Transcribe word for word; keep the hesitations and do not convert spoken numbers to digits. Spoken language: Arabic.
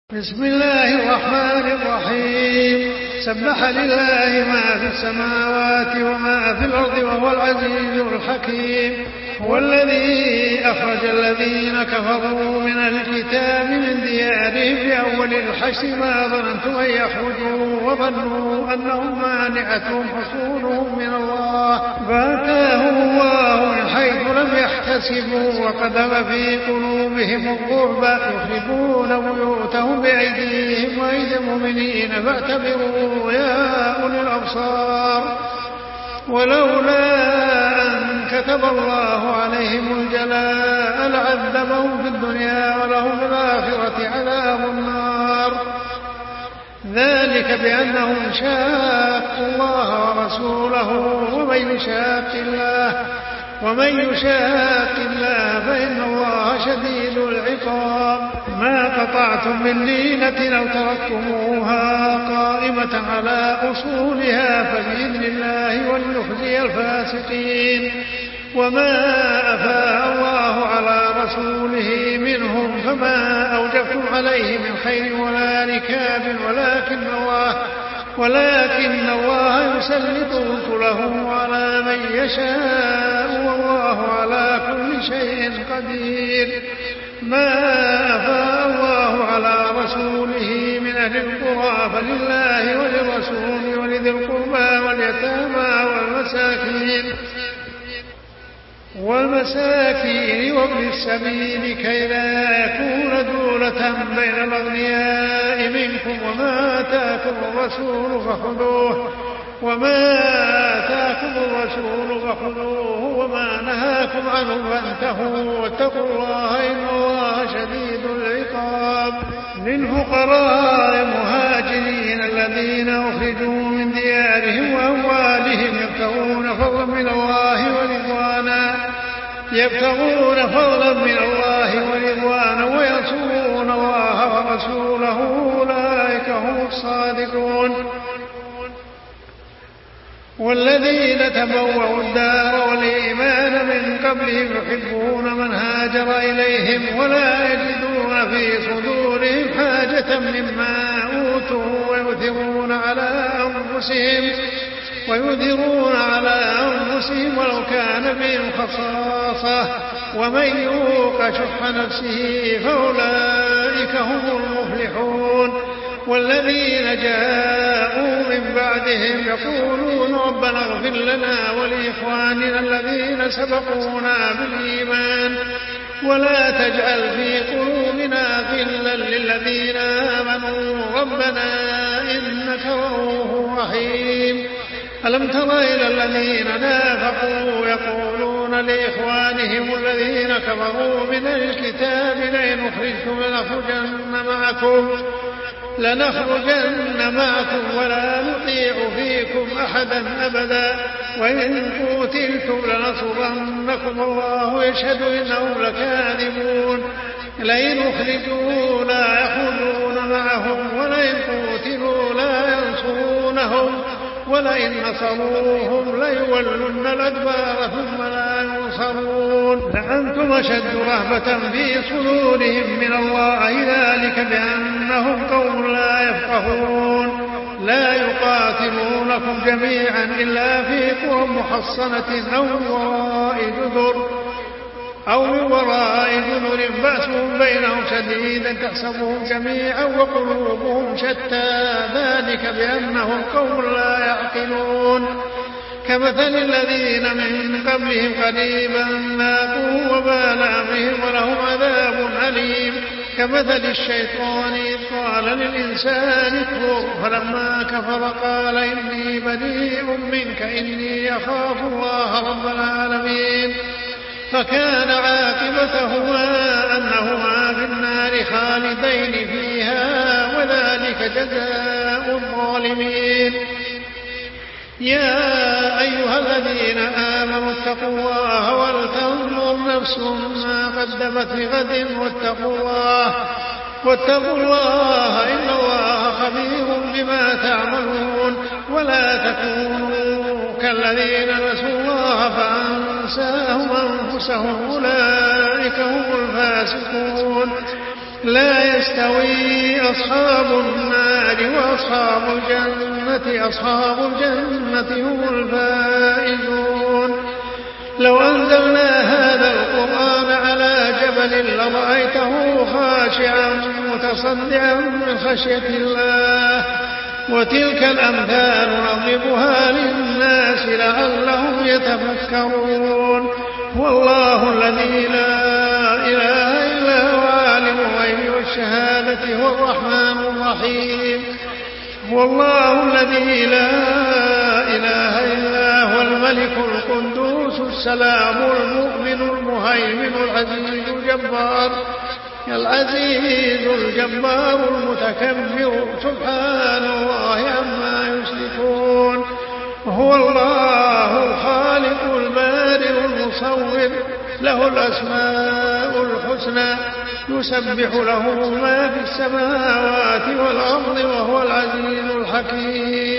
بسم الله الرحمن الرحيم. سبح لله ما في السماوات وما في الأرض وهو العزيز الحكيم. هو الذي أخرج الذين كفروا من الكتاب من ديارهم بأول الحشر ما ظننتم أن يخرجوا وظنوا أنهم مانعتهم حصولهم من الله فأتاهم الله من حيث لم يحتسبوا وقذف في قلوبهم الرعب يخربون بيوتهم بأيديهم وأيدي المؤمنين فاعتبروا يا أولي الأبصار. ولولا أن كتب الله عليهم الجلاء لعذبهم في الدنيا ولهم في الآخرة عذاب النار. ذلك بأنهم شاقوا الله ورسوله ومن يشاق الله ومن يشاق الله فإن الله شديد العقاب. ما قطعتم من لينة أو تركتموها قائمة على أصولها فبإذن الله وليخزي الفاسقين. وما أفاء الله على رسوله منهم فما أوجفتم عليه من خير ولا ركاب ولكن الله ولكن الله يسلط رسله على من يشاء والله على كل شيء قدير. ما أفاء الله على رسوله من أهل القرى فلله وللرسول ولذي القربى واليتامى والمساكين والمساكين وابن السبيل كي لا يكون دولة بين الأغنياء منكم. وما آتاكم الرسول فخذوه وما آتاكم الرسول فخذوه وما نهاكم عنه فانتهوا واتقوا الله إن الله شديد العقاب. للفقراء المهاجرين الذين أخرجوا من ديارهم وأموالهم يبتغون فضلا من الله ورضوانا يبتغون فضلا من الله ورضوانا وينصرون الله ورسوله أولئك هم الصادقون. والذين تبوأوا الدار والإيمان من قبلهم يحبون من هاجر إليهم ولا يجدون في صدورهم حاجة مما أوتوا ويؤثرون على أنفسهم ويؤثرون على أنفسهم ولو كان بهم خصاصة ومن يوق شح نفسه فأولئك هم المفلحون. والذين جاءوا من بعدهم يقولون ربنا اغفر لنا ولإخواننا الذين سبقونا بالإيمان ولا تجعل في قلوبنا غلا للذين آمنوا ربنا إنك رؤوف رحيم. ألم تر إلى الذين نافقوا يقولون لإخوانهم الذين كفروا من الكتاب لئن أخرجتم لنخرجن معكم لنخرجن معكم ولا نطيع فيكم أحدا أبدا وإن قتلتم لننصرنكم والله يشهد إنهم لكاذبون. لئن أخرجوا لا يخرجون معهم ولئن قتلوا لا ينصرونهم ولئن نصروهم ليولن الأدبار ثم لا ينصرون. لأنتم أشد رهبة في صدورهم من الله ذلك بأنهم قوم لا يفقهون. لا يقاتلونكم جميعا إلا في قرى محصنة أو وراء جدر أو من وراء جدر بأسهم بينهم شديد تحسبهم جميعا وقلوبهم شتى ذلك بأنهم قوم لا يعقلون. كمثل الذين من قبلهم قريبا ذاقوا وبال أمرهم ولهم عذاب أليم. كمثل الشيطان إذ قال للإنسان اكفر فلما كفر قال إني بريء منك إني أخاف الله رب العالمين. فكان عاقبتهما أنهما في النار خالدين فيها وذلك جزاء الظالمين. يا أيها الذين آمنوا اتقوا الله ولتنظر نفس ما قدمت لغد واتقوا الله واتقوا الله إن الله خبير بما تعملون. ولا تكونوا كالذين نسوا الله فأنساهم أنفسهم أولئك هم الفاسقون. لا يستوي أصحاب النار وأصحاب الجنة أصحاب الجنة هم الفائزون. لو أنزلنا هذا القرآن على جبل لرأيته خاشعا متصدعا من خشية الله وتلك الأمثال نضربها للناس لعلهم يتفكرون. والله الذي لا إله إلا هو عالم الغيب والشهادة هو الرحمن الرحيم. والله الذي لا إله إلا هو الملك القدوس السلام المؤمن المهيمن العزيز الجبار العزيز الجبار المتكبر سبحان الله عما يشركون. هو الله الخالق البارئ المصور له الأسماء الحسنى يسبح له ما في السماوات والأرض وهو العزيز الحكيم.